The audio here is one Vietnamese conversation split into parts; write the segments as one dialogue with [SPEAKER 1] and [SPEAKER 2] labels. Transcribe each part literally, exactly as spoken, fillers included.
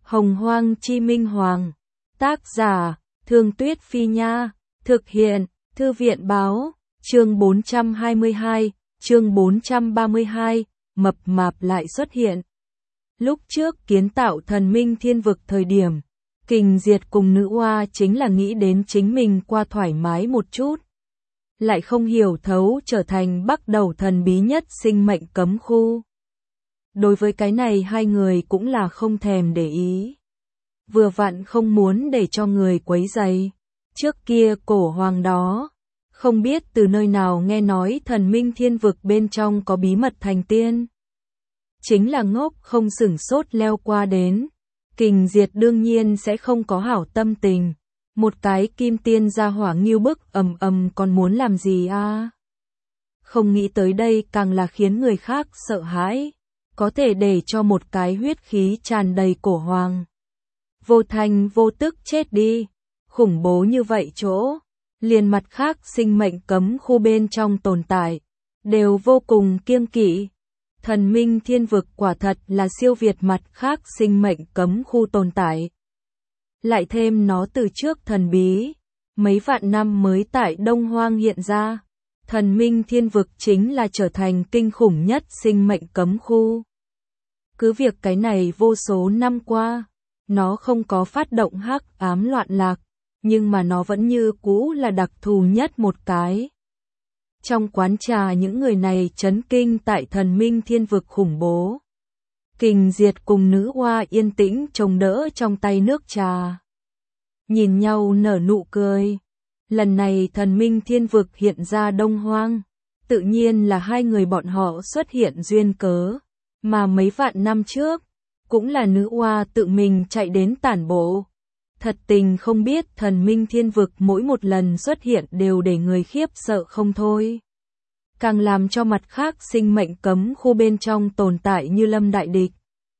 [SPEAKER 1] Hồng Hoang Chi Minh Hoàng. Tác giả, Thương Tuyết Phi Nha. Thực hiện, Thư viện Báo. Chương bốn trăm hai mươi hai, chương bốn trăm ba mươi hai, mập mạp lại xuất hiện. Lúc trước kiến tạo thần minh thiên vực thời điểm, Kình Diệt cùng nữ oa chính là nghĩ đến chính mình qua thoải mái một chút. Lại không hiểu thấu trở thành bắt đầu thần bí nhất sinh mệnh cấm khu. Đối với cái này hai người cũng là không thèm để ý. Vừa vặn không muốn để cho người quấy rầy. Trước kia cổ hoàng đó, không biết từ nơi nào nghe nói thần minh thiên vực bên trong có bí mật thành tiên. Chính là ngốc không sửng sốt leo qua đến. Kình Diệt đương nhiên sẽ không có hảo tâm tình. Một cái kim tiên ra hỏa nghiêu bức ầm ầm còn muốn làm gì a? Không nghĩ tới đây càng là khiến người khác sợ hãi. Có thể để cho một cái huyết khí tràn đầy cổ hoàng. Vô thành vô tức chết đi. Khủng bố như vậy chỗ. Liền mặt khác sinh mệnh cấm khu bên trong tồn tại. Đều vô cùng kiêng kỵ. Thần minh thiên vực quả thật là siêu việt mặt khác sinh mệnh cấm khu tồn tại. Lại thêm nó từ trước thần bí. Mấy vạn năm mới tại Đông Hoang hiện ra. Thần minh thiên vực chính là trở thành kinh khủng nhất sinh mệnh cấm khu. Cứ việc cái này vô số năm qua, nó không có phát động hắc ám loạn lạc, nhưng mà nó vẫn như cũ là đặc thù nhất một cái. Trong quán trà những người này chấn kinh tại thần minh thiên vực khủng bố. Kình Diệt cùng nữ oa yên tĩnh trông đỡ trong tay nước trà. Nhìn nhau nở nụ cười. Lần này thần minh thiên vực hiện ra Đông Hoang. Tự nhiên là hai người bọn họ xuất hiện duyên cớ. Mà mấy vạn năm trước, cũng là nữ oa tự mình chạy đến tản bộ. Thật tình không biết thần minh thiên vực mỗi một lần xuất hiện đều để người khiếp sợ không thôi. Càng làm cho mặt khác sinh mệnh cấm khu bên trong tồn tại như lâm đại địch.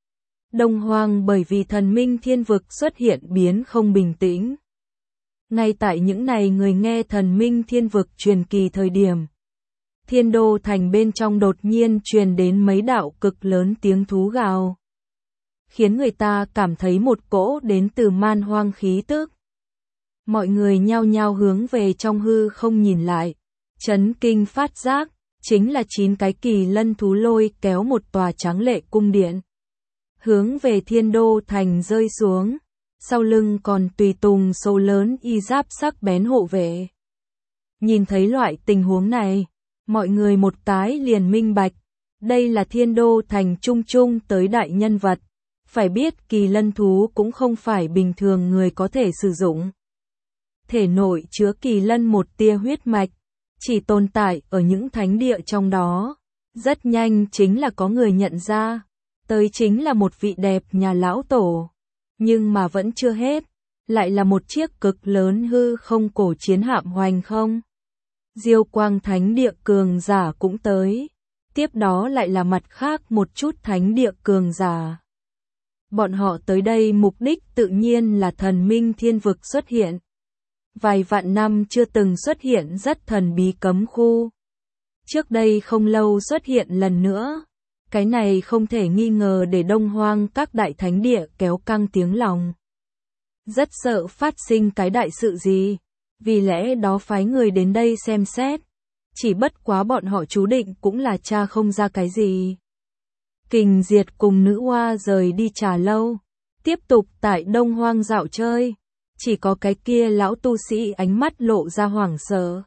[SPEAKER 1] Đông Hoang bởi vì thần minh thiên vực xuất hiện biến không bình tĩnh. Ngay tại những này người nghe thần minh thiên vực truyền kỳ thời điểm. Thiên đô thành bên trong đột nhiên truyền đến mấy đạo cực lớn tiếng thú gào. Khiến người ta cảm thấy một cỗ đến từ man hoang khí tức. Mọi người nhao nhao hướng về trong hư không nhìn lại. Chấn kinh phát giác, chính là chín cái kỳ lân thú lôi kéo một tòa tráng lệ cung điện. Hướng về thiên đô thành rơi xuống. Sau lưng còn tùy tùng số lớn y giáp sắc bén hộ vệ. Nhìn thấy loại tình huống này. Mọi người một cái liền minh bạch, đây là thiên đô thành trung trung tới đại nhân vật, phải biết kỳ lân thú cũng không phải bình thường người có thể sử dụng. Thể nội chứa kỳ lân một tia huyết mạch, chỉ tồn tại ở những thánh địa trong đó, rất nhanh chính là có người nhận ra, tới chính là một vị đẹp nhà lão tổ, nhưng mà vẫn chưa hết, lại là một chiếc cực lớn hư không cổ chiến hạm hoành không. Diêu Quang Thánh Địa cường giả cũng tới. Tiếp đó lại là mặt khác một chút Thánh Địa cường giả. Bọn họ tới đây mục đích tự nhiên là thần minh thiên vực xuất hiện. Vài vạn năm chưa từng xuất hiện rất thần bí cấm khu. Trước đây không lâu xuất hiện lần nữa. Cái này không thể nghi ngờ để Đông Hoang các đại thánh địa kéo căng tiếng lòng. Rất sợ phát sinh cái đại sự gì. Vì lẽ đó phái người đến đây xem xét. Chỉ bất quá bọn họ chú định cũng là tra không ra cái gì. Kình Diệt cùng nữ oa rời đi trà lâu. Tiếp tục tại Đông Hoang dạo chơi. Chỉ có cái kia lão tu sĩ ánh mắt lộ ra hoảng sợ.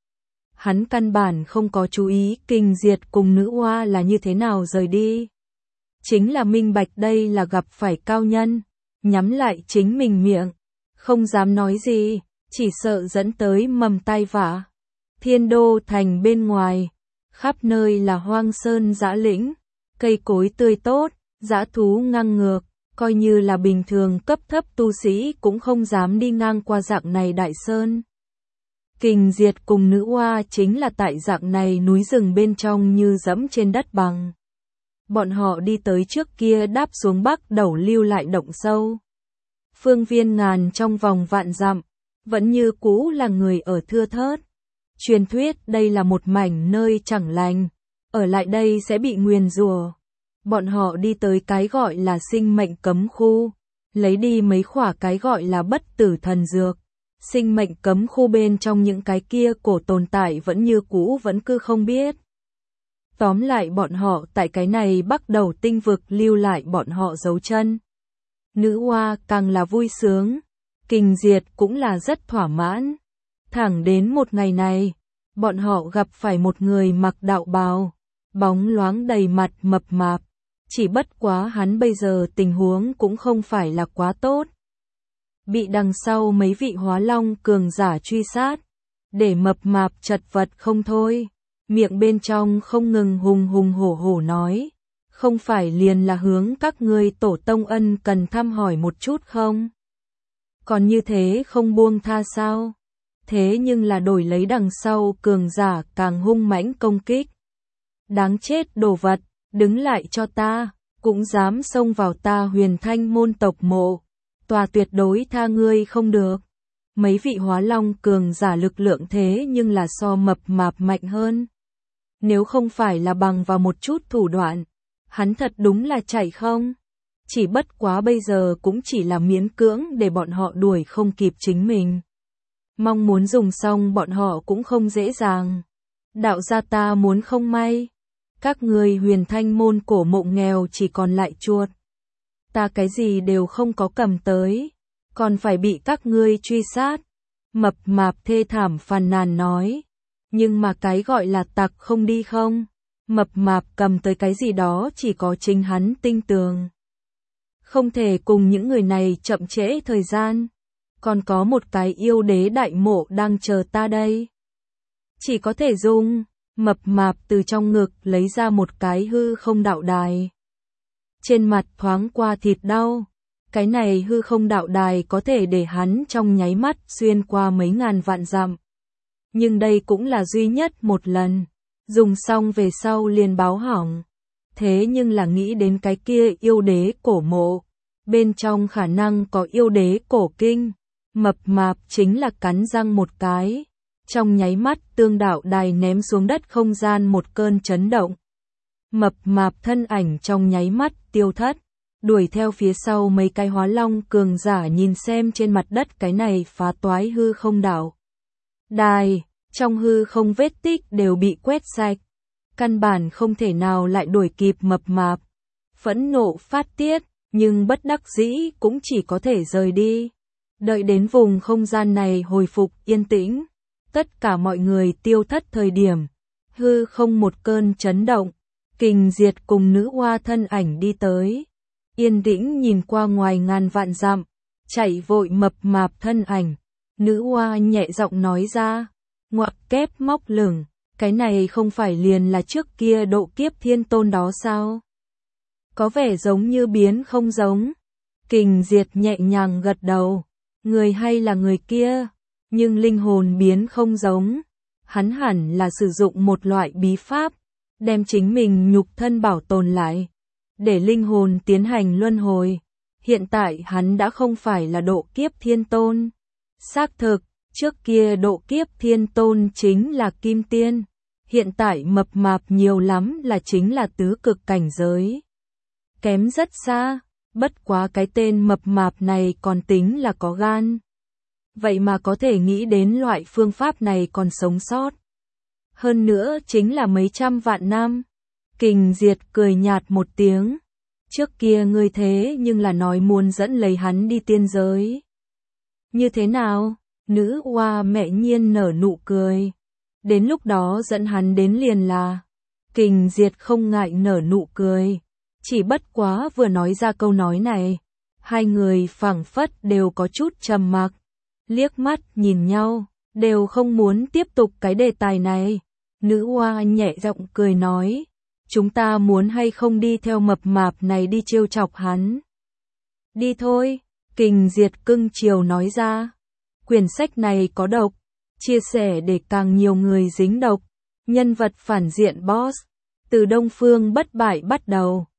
[SPEAKER 1] Hắn căn bản không có chú ý Kình Diệt cùng nữ oa là như thế nào rời đi. Chính là minh bạch đây là gặp phải cao nhân. Nhắm lại chính mình miệng. Không dám nói gì. Chỉ sợ dẫn tới mầm tai vạ. Thiên đô thành bên ngoài, khắp nơi là hoang sơn dã lĩnh, cây cối tươi tốt, dã thú ngang ngược, coi như là bình thường cấp thấp tu sĩ cũng không dám đi ngang qua dạng này đại sơn. Kình Diệt cùng nữ oa chính là tại dạng này núi rừng bên trong như dẫm trên đất bằng. Bọn họ đi tới trước kia đáp xuống bắc đầu lưu lại động sâu. Phương viên ngàn trong vòng vạn dặm. Vẫn như cũ là người ở thưa thớt. Truyền thuyết đây là một mảnh nơi chẳng lành. Ở lại đây sẽ bị nguyền rủa. Bọn họ đi tới cái gọi là sinh mệnh cấm khu. lấy đi mấy khỏa cái gọi là bất tử thần dược. Sinh mệnh cấm khu bên trong những cái kia cổ tồn tại vẫn như cũ vẫn cứ không biết. Tóm lại bọn họ tại cái này bắt đầu tinh vực lưu lại bọn họ dấu chân. Nữ oa càng là vui sướng, Kình Diệt cũng là rất thỏa mãn. Thẳng đến một ngày này, bọn họ gặp phải một người mặc đạo bào, bóng loáng đầy mặt mập mạp. Chỉ bất quá hắn bây giờ tình huống cũng không phải là quá tốt. Bị đằng sau mấy vị hóa long cường giả truy sát, để mập mạp chật vật không thôi. Miệng bên trong không ngừng hùng hùng hổ hổ nói, không phải liền là hướng các ngươi tổ tông ân cần thăm hỏi một chút không? Còn như thế không buông tha sao? Thế nhưng là đổi lấy đằng sau cường giả càng hung mãnh công kích. Đáng chết đồ vật, đứng lại cho ta, cũng dám xông vào ta Huyền Thanh môn tộc mộ. Tòa tuyệt đối tha ngươi không được. Mấy vị hóa long cường giả lực lượng thế nhưng là so mập mạp mạnh hơn. Nếu không phải là bằng vào một chút thủ đoạn, hắn thật đúng là chạy không. Chỉ bất quá bây giờ cũng chỉ là miễn cưỡng để bọn họ đuổi không kịp chính mình. Mong muốn dùng xong bọn họ cũng không dễ dàng. Đạo gia ta muốn không may. Các người Huyền Thanh môn cổ mộ nghèo chỉ còn lại chuột. Ta cái gì đều không có cầm tới, còn phải bị các ngươi truy sát. Mập mạp thê thảm phàn nàn nói. Nhưng mà cái gọi là tặc không đi không? Mập mạp cầm tới cái gì đó chỉ có chính hắn tinh tường. Không thể cùng những người này chậm trễ thời gian. Còn có một cái yêu đế đại mộ đang chờ ta đây. Chỉ có thể dùng. Mập mạp từ trong ngực lấy ra một cái hư không đạo đài. Trên mặt thoáng qua thịt đau. Cái này hư không đạo đài có thể để hắn trong nháy mắt xuyên qua mấy ngàn vạn dặm. Nhưng đây cũng là duy nhất một lần. Dùng xong về sau liền báo hỏng. Thế nhưng là nghĩ đến cái kia yêu đế cổ mộ. Bên trong khả năng có yêu đế cổ kinh. Mập mạp chính là cắn răng một cái. Trong nháy mắt tương đạo đài ném xuống đất không gian một cơn chấn động. Mập mạp thân ảnh trong nháy mắt tiêu thất. Đuổi theo phía sau mấy cái hóa long cường giả nhìn xem trên mặt đất cái này phá toái hư không đạo đài, trong hư không vết tích đều bị quét sạch. Căn bản không thể nào lại đuổi kịp mập mạp. Phẫn nộ phát tiết, nhưng bất đắc dĩ cũng chỉ có thể rời đi. Đợi đến vùng không gian này hồi phục yên tĩnh. Tất cả mọi người tiêu thất thời điểm. Hư không một cơn chấn động. Kình Diệt cùng nữ oa thân ảnh đi tới. Yên tĩnh nhìn qua ngoài ngàn vạn dặm. Chạy vội mập mạp thân ảnh. Nữ oa nhẹ giọng nói ra. Ngoặc kép móc lửng. Cái này không phải liền là trước kia độ kiếp thiên tôn đó sao? Có vẻ giống như biến không giống. Kình Diệt nhẹ nhàng gật đầu. Người hay là người kia, nhưng linh hồn biến không giống. Hắn hẳn là sử dụng một loại bí pháp, đem chính mình nhục thân bảo tồn lại, để linh hồn tiến hành luân hồi. Hiện tại hắn đã không phải là độ kiếp thiên tôn. Xác thực, trước kia độ kiếp thiên tôn chính là kim tiên. Hiện tại mập mạp nhiều lắm là chính là tứ cực cảnh giới. Kém rất xa, bất quá cái tên mập mạp này còn tính là có gan. Vậy mà có thể nghĩ đến loại phương pháp này còn sống sót. Hơn nữa chính là mấy trăm vạn năm. Kình Diệt cười nhạt một tiếng. Trước kia ngươi thế nhưng là nói muốn dẫn lấy hắn đi tiên giới. Như thế nào? Nữ oa mẹ nhiên nở nụ cười. Đến lúc đó dẫn hắn đến liền là. Kình Diệt không ngại nở nụ cười. Chỉ bất quá vừa nói ra câu nói này. Hai người phảng phất đều có chút trầm mặc. Liếc mắt nhìn nhau. Đều không muốn tiếp tục cái đề tài này. Nữ oa nhẹ giọng cười nói. Chúng ta muốn hay không đi theo mập mạp này đi trêu chọc hắn. Đi thôi. Kình Diệt cưng chiều nói ra. Quyển sách này có độc. Chia sẻ để càng nhiều người dính độc. Nhân vật phản diện boss. Từ Đông Phương bất bại bắt đầu.